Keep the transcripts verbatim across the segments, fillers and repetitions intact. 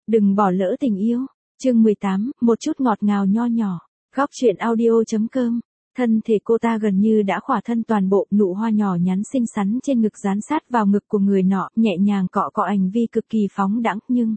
Đừng bỏ lỡ tình yêu. Chương mười tám, một chút ngọt ngào nho nhỏ. Góc truyện audio.com. Thân thể cô ta gần như đã khỏa thân toàn bộ, nụ hoa nhỏ nhắn xinh xắn trên ngực dán sát vào ngực của người nọ, nhẹ nhàng cọ cọ hành vi cực kỳ phóng đãng, nhưng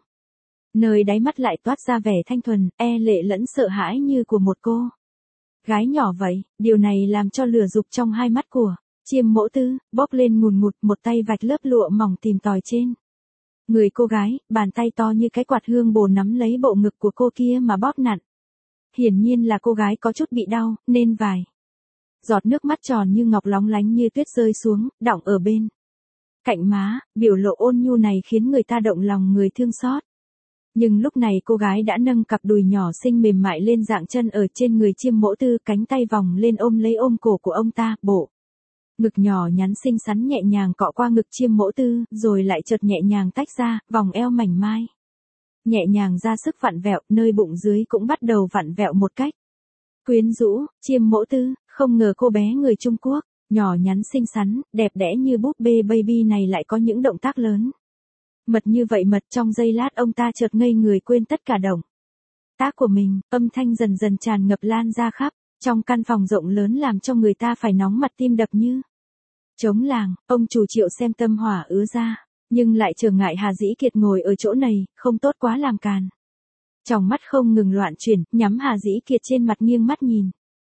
nơi đáy mắt lại toát ra vẻ thanh thuần, e lệ lẫn sợ hãi như của một cô gái nhỏ vậy. Điều này làm cho lửa dục trong hai mắt của Chiêm Mỗ Tư bốc lên ngùn ngụt, một tay vạch lớp lụa mỏng tìm tòi trên người cô gái, bàn tay to như cái quạt hương bồ nắm lấy bộ ngực của cô kia mà bóp nặn. Hiển nhiên là cô gái có chút bị đau, nên vài giọt nước mắt tròn như ngọc lóng lánh như tuyết rơi xuống, đọng ở bên cạnh má, biểu lộ ôn nhu này khiến người ta động lòng người thương xót. Nhưng lúc này cô gái đã nâng cặp đùi nhỏ xinh mềm mại lên dạng chân ở trên người Chiêm Mỗ Tư, cánh tay vòng lên ôm lấy ôm cổ của ông ta, bộ ngực nhỏ nhắn xinh xắn nhẹ nhàng cọ qua ngực Chiêm Mỗ Tư, rồi lại chợt nhẹ nhàng tách ra, vòng eo mảnh mai nhẹ nhàng ra sức vặn vẹo, nơi bụng dưới cũng bắt đầu vặn vẹo một cách quyến rũ. Chiêm Mỗ Tư không ngờ cô bé người Trung Quốc, nhỏ nhắn xinh xắn, đẹp đẽ như búp bê baby này lại có những động tác lớn mật như vậy. Mật trong giây lát ông ta chợt ngây người, quên tất cả động tác của mình, âm thanh dần dần tràn ngập lan ra khắp trong căn phòng rộng lớn, làm cho người ta phải nóng mặt tim đập như trống làng. Ông chủ Triệu xem tâm hỏa ứa ra, nhưng lại trở ngại Hà Dĩ Kiệt ngồi ở chỗ này, không tốt quá làm càn. Tròng mắt không ngừng loạn chuyển, nhắm Hà Dĩ Kiệt trên mặt, nghiêng mắt nhìn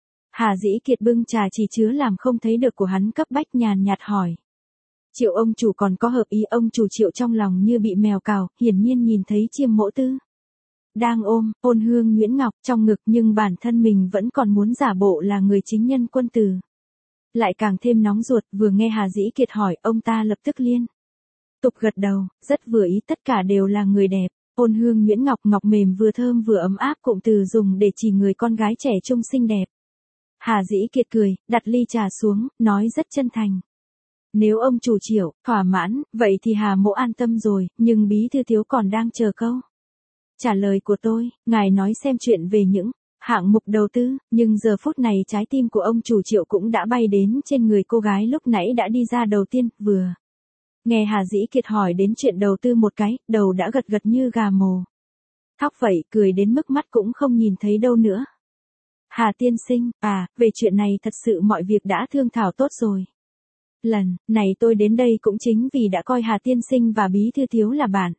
Hà Dĩ Kiệt bưng trà chỉ chứa làm không thấy được của hắn, cấp bách nhàn nhạt hỏi: Triệu ông chủ còn có hợp ý? Ông chủ Triệu trong lòng như bị mèo cào, hiển nhiên nhìn thấy Chiêm Mỗ Tư đang ôm Ôn Hương Nhuyễn Ngọc trong ngực, nhưng bản thân mình vẫn còn muốn giả bộ là người chính nhân quân tử, lại càng thêm nóng ruột. Vừa nghe Hà Dĩ Kiệt hỏi, ông ta lập tức liên tục gật đầu, rất vừa ý, tất cả đều là người đẹp. Ôn Hương Nhuyễn Ngọc, ngọc mềm vừa thơm vừa ấm áp, cụm từ dùng để chỉ người con gái trẻ trung xinh đẹp. Hà Dĩ Kiệt cười, đặt ly trà xuống, nói rất chân thành: Nếu ông chủ Triệu thỏa mãn, vậy thì Hà mỗ an tâm rồi, nhưng bí thư thiếu còn đang chờ câu trả lời của tôi. Ngài nói xem chuyện về những hạng mục đầu tư. Nhưng giờ phút này trái tim của ông chủ Triệu cũng đã bay đến trên người cô gái lúc nãy đã đi ra đầu tiên. Vừa nghe Hà Dĩ Kiệt hỏi đến chuyện đầu tư một cái, đầu đã gật gật như gà mồ thóc vậy, cười đến mức mắt cũng không nhìn thấy đâu nữa. Hà tiên sinh, à, về chuyện này thật sự mọi việc đã thương thảo tốt rồi. Lần này tôi đến đây cũng chính vì đã coi Hà tiên sinh và bí thư thiếu là bạn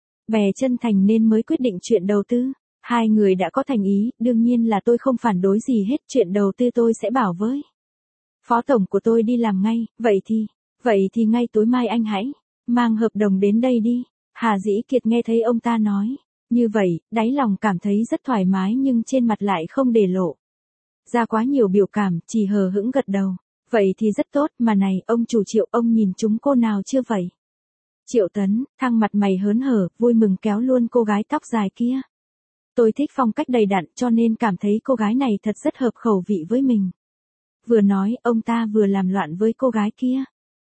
bè chân thành nên mới quyết định chuyện đầu tư. Hai người đã có thành ý, đương nhiên là tôi không phản đối gì hết, chuyện đầu tư tôi sẽ bảo với phó tổng của tôi đi làm ngay. Vậy thì, vậy thì ngay tối mai anh hãy mang hợp đồng đến đây đi. Hà Dĩ Kiệt nghe thấy ông ta nói như vậy, đáy lòng cảm thấy rất thoải mái, nhưng trên mặt lại không để lộ ra quá nhiều biểu cảm, chỉ hờ hững gật đầu. Vậy thì rất tốt, mà này, ông chủ Triệu, ông nhìn chúng cô nào chưa vậy? Triệu Tấn, thăng mặt mày hớn hở, vui mừng kéo luôn cô gái tóc dài kia. Tôi thích phong cách đầy đặn, cho nên cảm thấy cô gái này thật rất hợp khẩu vị với mình. Vừa nói, ông ta vừa làm loạn với cô gái kia.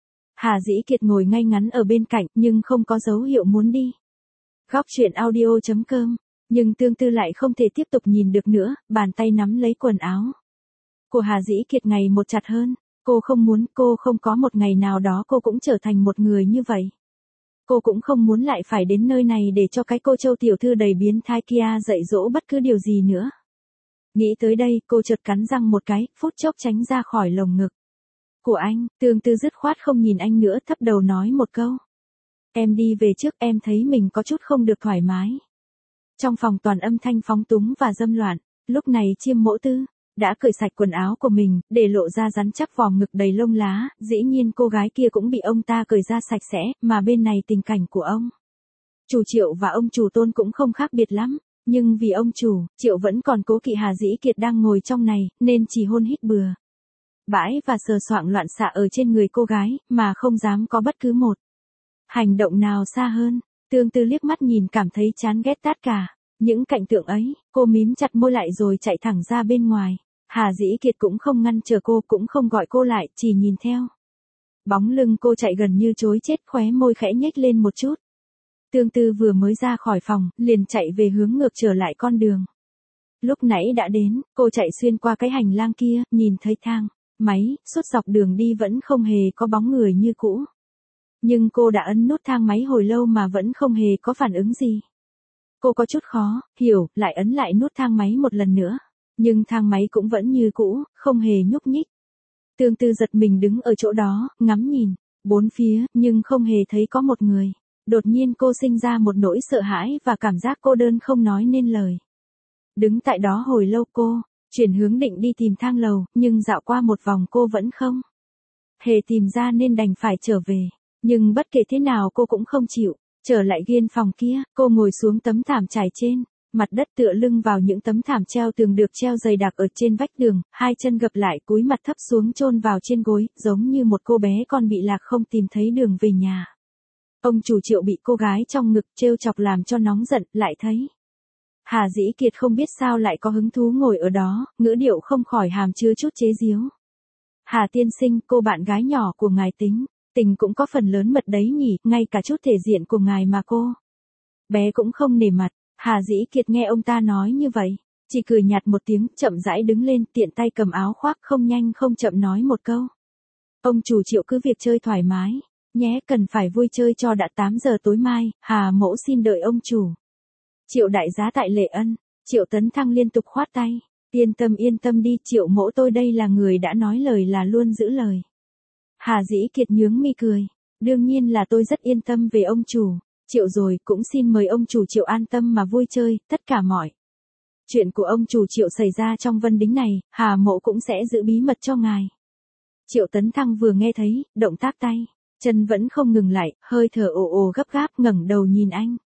Hà Dĩ Kiệt ngồi ngay ngắn ở bên cạnh, nhưng không có dấu hiệu muốn đi. Góc truyện audio.com. Nhưng Tương Tư lại không thể tiếp tục nhìn được nữa, bàn tay nắm lấy quần áo của Hà Dĩ Kiệt ngày một chặt hơn. Cô không muốn, cô không có một ngày nào đó cô cũng trở thành một người như vậy. Cô cũng không muốn lại phải đến nơi này để cho cái cô Châu tiểu thư đầy biến thái kia dạy dỗ bất cứ điều gì nữa. Nghĩ tới đây, cô chợt cắn răng một cái, phút chốc tránh ra khỏi lồng ngực của anh. Tương Tư dứt khoát không nhìn anh nữa, thấp đầu nói một câu: Em đi về trước, em thấy mình có chút không được thoải mái. Trong phòng toàn âm thanh phóng túng và dâm loạn. Lúc này Chiêm Mỗ Tư đã cởi sạch quần áo của mình, để lộ ra rắn chắc vòng ngực đầy lông lá. Dĩ nhiên cô gái kia cũng bị ông ta cởi ra sạch sẽ, mà bên này tình cảnh của ông chủ Triệu và ông chủ Tôn cũng không khác biệt lắm. Nhưng vì ông chủ Triệu vẫn còn cố kỵ Hà Dĩ Kiệt đang ngồi trong này, nên chỉ hôn hít bừa bãi và sờ soạng loạn xạ ở trên người cô gái, mà không dám có bất cứ một hành động nào xa hơn. Tương Tư liếc mắt nhìn cảm thấy chán ghét tất cả những cảnh tượng ấy, cô mím chặt môi lại rồi chạy thẳng ra bên ngoài. Hà Dĩ Kiệt cũng không ngăn chờ cô, cũng không gọi cô lại, chỉ nhìn theo bóng lưng cô chạy gần như trối chết, khóe môi khẽ nhếch lên một chút. Tương Tư vừa mới ra khỏi phòng, liền chạy về hướng ngược trở lại con đường lúc nãy đã đến. Cô chạy xuyên qua cái hành lang kia, nhìn thấy thang máy suốt dọc đường đi vẫn không hề có bóng người như cũ. Nhưng cô đã ấn nút thang máy hồi lâu mà vẫn không hề có phản ứng gì. Cô có chút khó, hiểu, lại ấn lại nút thang máy một lần nữa. Nhưng thang máy cũng vẫn như cũ, không hề nhúc nhích. Tương Tư giật mình đứng ở chỗ đó, ngắm nhìn, bốn phía, nhưng không hề thấy có một người. Đột nhiên cô sinh ra một nỗi sợ hãi và cảm giác cô đơn không nói nên lời. Đứng tại đó hồi lâu cô, chuyển hướng định đi tìm thang lầu, nhưng dạo qua một vòng cô vẫn không hề tìm ra nên đành phải trở về. Nhưng bất kể thế nào cô cũng không chịu. Trở lại gian phòng kia, cô ngồi xuống tấm thảm trải trên, mặt đất tựa lưng vào những tấm thảm treo tường được treo dày đặc ở trên vách tường, hai chân gập lại cúi mặt thấp xuống chôn vào trên gối, giống như một cô bé con bị lạc không tìm thấy đường về nhà. Ông chủ Triệu bị cô gái trong ngực trêu chọc làm cho nóng giận, lại thấy Hà Dĩ Kiệt không biết sao lại có hứng thú ngồi ở đó, ngữ điệu không khỏi hàm chứa chút chế giễu. Hà tiên sinh, cô bạn gái nhỏ của ngài tính, tình cũng có phần lớn mật đấy nhỉ, ngay cả chút thể diện của ngài mà cô bé cũng không nể mặt. Hà Dĩ Kiệt nghe ông ta nói như vậy, chỉ cười nhạt một tiếng, chậm rãi đứng lên, tiện tay cầm áo khoác, không nhanh không chậm nói một câu. Ông chủ Triệu cứ việc chơi thoải mái, nhé, cần phải vui chơi cho đã tám giờ tối mai, Hà mỗ xin đợi ông chủ. Triệu đại giá tại Lệ Ân. Triệu Tấn Thăng liên tục khoát tay. Yên tâm yên tâm đi, Triệu mỗ tôi đây là người đã nói lời là luôn giữ lời. Hà Dĩ Kiệt nhướng mi cười. Đương nhiên là tôi rất yên tâm về ông chủ. Triệu rồi, cũng xin mời ông chủ Triệu an tâm mà vui chơi, tất cả mọi chuyện của ông chủ Triệu xảy ra trong Vân Đính này, Hà mỗ cũng sẽ giữ bí mật cho ngài. Triệu Tấn Thăng vừa nghe thấy, động tác tay, chân vẫn không ngừng lại, hơi thở ồ ồ gấp gáp ngẩng đầu nhìn anh.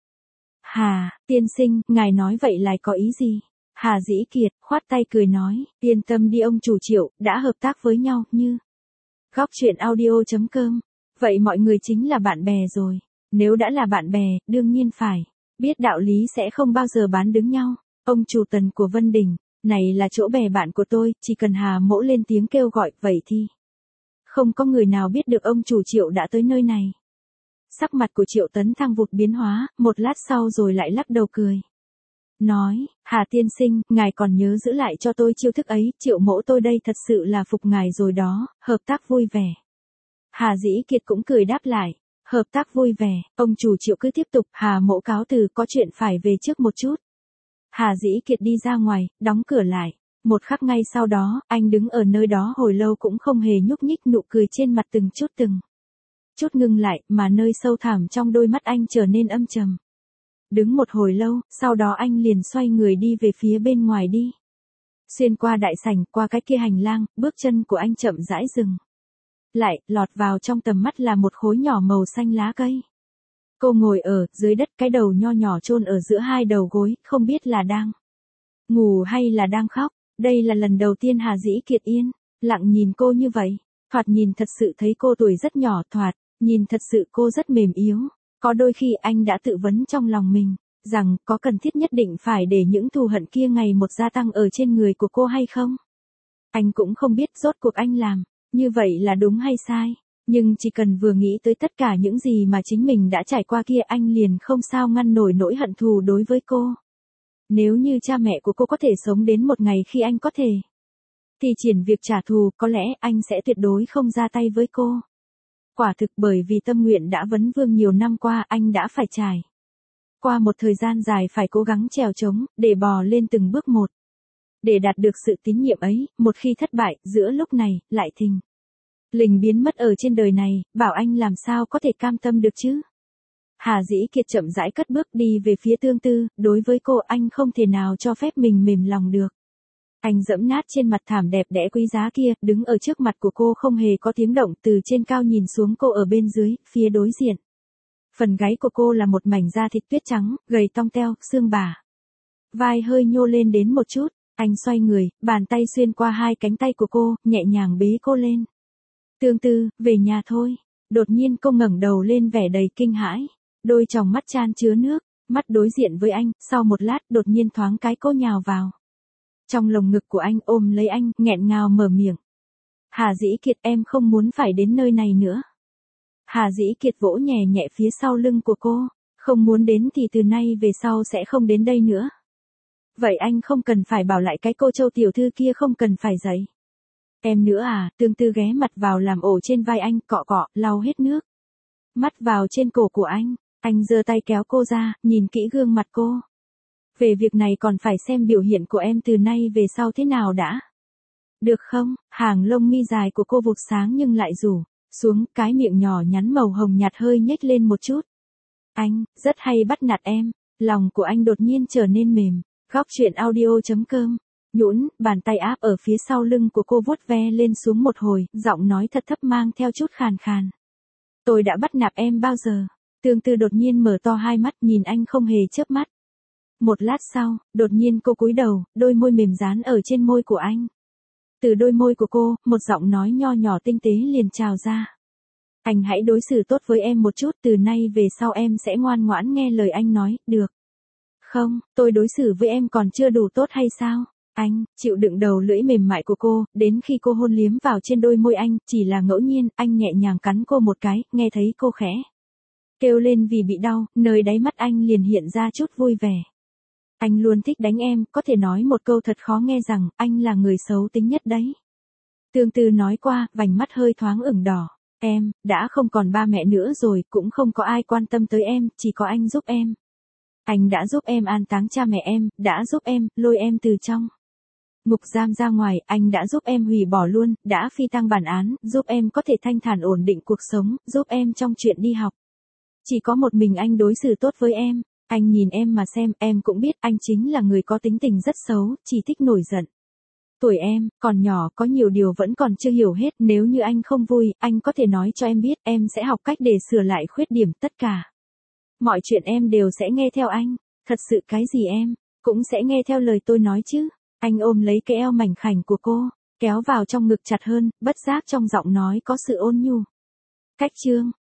Hà, tiên sinh, ngài nói vậy là có ý gì? Hà Dĩ Kiệt, khoát tay cười nói, yên tâm đi ông chủ Triệu, đã hợp tác với nhau, như Góc truyện audio.com. Vậy mọi người chính là bạn bè rồi. Nếu đã là bạn bè, đương nhiên phải biết đạo lý sẽ không bao giờ bán đứng nhau. Ông chủ Tần của Vân Đình, này là chỗ bè bạn của tôi, chỉ cần Hà mỗ lên tiếng kêu gọi, vậy thì không có người nào biết được ông chủ Triệu đã tới nơi này. Sắc mặt của Triệu Tấn Thăng vụt biến hóa, một lát sau rồi lại lắc đầu cười. Nói, Hà tiên sinh, ngài còn nhớ giữ lại cho tôi chiêu thức ấy, Triệu mỗ tôi đây thật sự là phục ngài rồi đó, hợp tác vui vẻ. Hà Dĩ Kiệt cũng cười đáp lại, hợp tác vui vẻ, ông chủ Triệu cứ tiếp tục, Hà mỗ cáo từ, có chuyện phải về trước một chút. Hà Dĩ Kiệt đi ra ngoài, đóng cửa lại. Một khắc ngay sau đó, anh đứng ở nơi đó hồi lâu cũng không hề nhúc nhích, nụ cười trên mặt từng chút từng chút ngưng lại, mà nơi sâu thẳm trong đôi mắt anh trở nên âm trầm. Đứng một hồi lâu, sau đó anh liền xoay người đi về phía bên ngoài đi. Xuyên qua đại sảnh, qua cái kia hành lang, bước chân của anh chậm rãi dừng lại, lọt vào trong tầm mắt là một khối nhỏ màu xanh lá cây. Cô ngồi ở dưới đất, cái đầu nho nhỏ chôn ở giữa hai đầu gối, không biết là đang ngủ hay là đang khóc. Đây là lần đầu tiên Hà Dĩ Kiệt yên lặng nhìn cô như vậy. Thoạt nhìn thật sự thấy cô tuổi rất nhỏ, thoạt nhìn thật sự cô rất mềm yếu. Có đôi khi anh đã tự vấn trong lòng mình, rằng có cần thiết nhất định phải để những thù hận kia ngày một gia tăng ở trên người của cô hay không? Anh cũng không biết rốt cuộc anh làm như vậy là đúng hay sai. Nhưng chỉ cần vừa nghĩ tới tất cả những gì mà chính mình đã trải qua kia, anh liền không sao ngăn nổi nỗi hận thù đối với cô. Nếu như cha mẹ của cô có thể sống đến một ngày khi anh có thể thì triển việc trả thù, có lẽ anh sẽ tuyệt đối không ra tay với cô. Quả thực bởi vì tâm nguyện đã vấn vương nhiều năm qua, anh đã phải trải qua một thời gian dài phải cố gắng trèo trống, để bò lên từng bước một. Để đạt được sự tín nhiệm ấy, một khi thất bại, giữa lúc này, lại thình lình biến mất ở trên đời này, bảo anh làm sao có thể cam tâm được chứ? Hà Dĩ Kiệt chậm rãi cất bước đi về phía Tương Tư, đối với cô anh không thể nào cho phép mình mềm lòng được. Anh dẫm nát trên mặt thảm đẹp đẽ quý giá kia, đứng ở trước mặt của cô không hề có tiếng động, từ trên cao nhìn xuống cô ở bên dưới, phía đối diện. Phần gáy của cô là một mảnh da thịt tuyết trắng, gầy tong teo, xương bả vai hơi nhô lên đến một chút. Anh xoay người, bàn tay xuyên qua hai cánh tay của cô, nhẹ nhàng bế cô lên. Tương Tư, về nhà thôi. Đột nhiên cô ngẩng đầu lên vẻ đầy kinh hãi. Đôi tròng mắt chan chứa nước, mắt đối diện với anh, sau một lát đột nhiên thoáng cái cô nhào vào trong lồng ngực của anh, ôm lấy anh, nghẹn ngào mở miệng. Hà Dĩ Kiệt, em không muốn phải đến nơi này nữa. Hà Dĩ Kiệt vỗ nhẹ nhẹ phía sau lưng của cô. Không muốn đến thì từ nay về sau sẽ không đến đây nữa. Vậy anh không cần phải bảo lại cái cô Châu tiểu thư kia không cần phải dậy em nữa à? Tương Tư ghé mặt vào làm ổ trên vai anh, cọ cọ, lau hết nước mắt vào trên cổ của anh. Anh giơ tay kéo cô ra, nhìn kỹ gương mặt cô. Về việc này còn phải xem biểu hiện của em từ nay về sau thế nào đã. Được không? Hàng lông mi dài của cô vụt sáng nhưng lại rủ xuống, cái miệng nhỏ nhắn màu hồng nhạt hơi nhếch lên một chút. Anh, rất hay bắt nạt em. Lòng của anh đột nhiên trở nên mềm. Góc truyện audio chấm com. Nhũn, bàn tay áp ở phía sau lưng của cô vuốt ve lên xuống một hồi, giọng nói thật thấp mang theo chút khàn khàn. Tôi đã bắt nạt em bao giờ? Tương Tư đột nhiên mở to hai mắt nhìn anh không hề chớp mắt. Một lát sau, đột nhiên cô cúi đầu, đôi môi mềm dán ở trên môi của anh. Từ đôi môi của cô, một giọng nói nho nhỏ tinh tế liền trào ra. Anh hãy đối xử tốt với em một chút, từ nay về sau em sẽ ngoan ngoãn nghe lời anh nói, được không? Tôi đối xử với em còn chưa đủ tốt hay sao? Anh, chịu đựng đầu lưỡi mềm mại của cô, đến khi cô hôn liếm vào trên đôi môi anh, chỉ là ngẫu nhiên, anh nhẹ nhàng cắn cô một cái, nghe thấy cô khẽ kêu lên vì bị đau, nơi đáy mắt anh liền hiện ra chút vui vẻ. Anh luôn thích đánh em, có thể nói một câu thật khó nghe rằng, anh là người xấu tính nhất đấy. Tương Tư nói qua, vành mắt hơi thoáng ửng đỏ. Em, đã không còn ba mẹ nữa rồi, cũng không có ai quan tâm tới em, chỉ có anh giúp em. Anh đã giúp em an táng cha mẹ em, đã giúp em, lôi em từ trong ngục giam ra ngoài, anh đã giúp em hủy bỏ luôn, đã phi tang bản án, giúp em có thể thanh thản ổn định cuộc sống, giúp em trong chuyện đi học. Chỉ có một mình anh đối xử tốt với em. Anh nhìn em mà xem, em cũng biết anh chính là người có tính tình rất xấu, chỉ thích nổi giận. Tuổi em, còn nhỏ, có nhiều điều vẫn còn chưa hiểu hết, nếu như anh không vui, anh có thể nói cho em biết, em sẽ học cách để sửa lại khuyết điểm, tất cả. Mọi chuyện em đều sẽ nghe theo anh, thật sự cái gì em, cũng sẽ nghe theo lời tôi nói chứ. Anh ôm lấy cái eo mảnh khảnh của cô, kéo vào trong ngực chặt hơn, bất giác trong giọng nói có sự ôn nhu. Cách chương.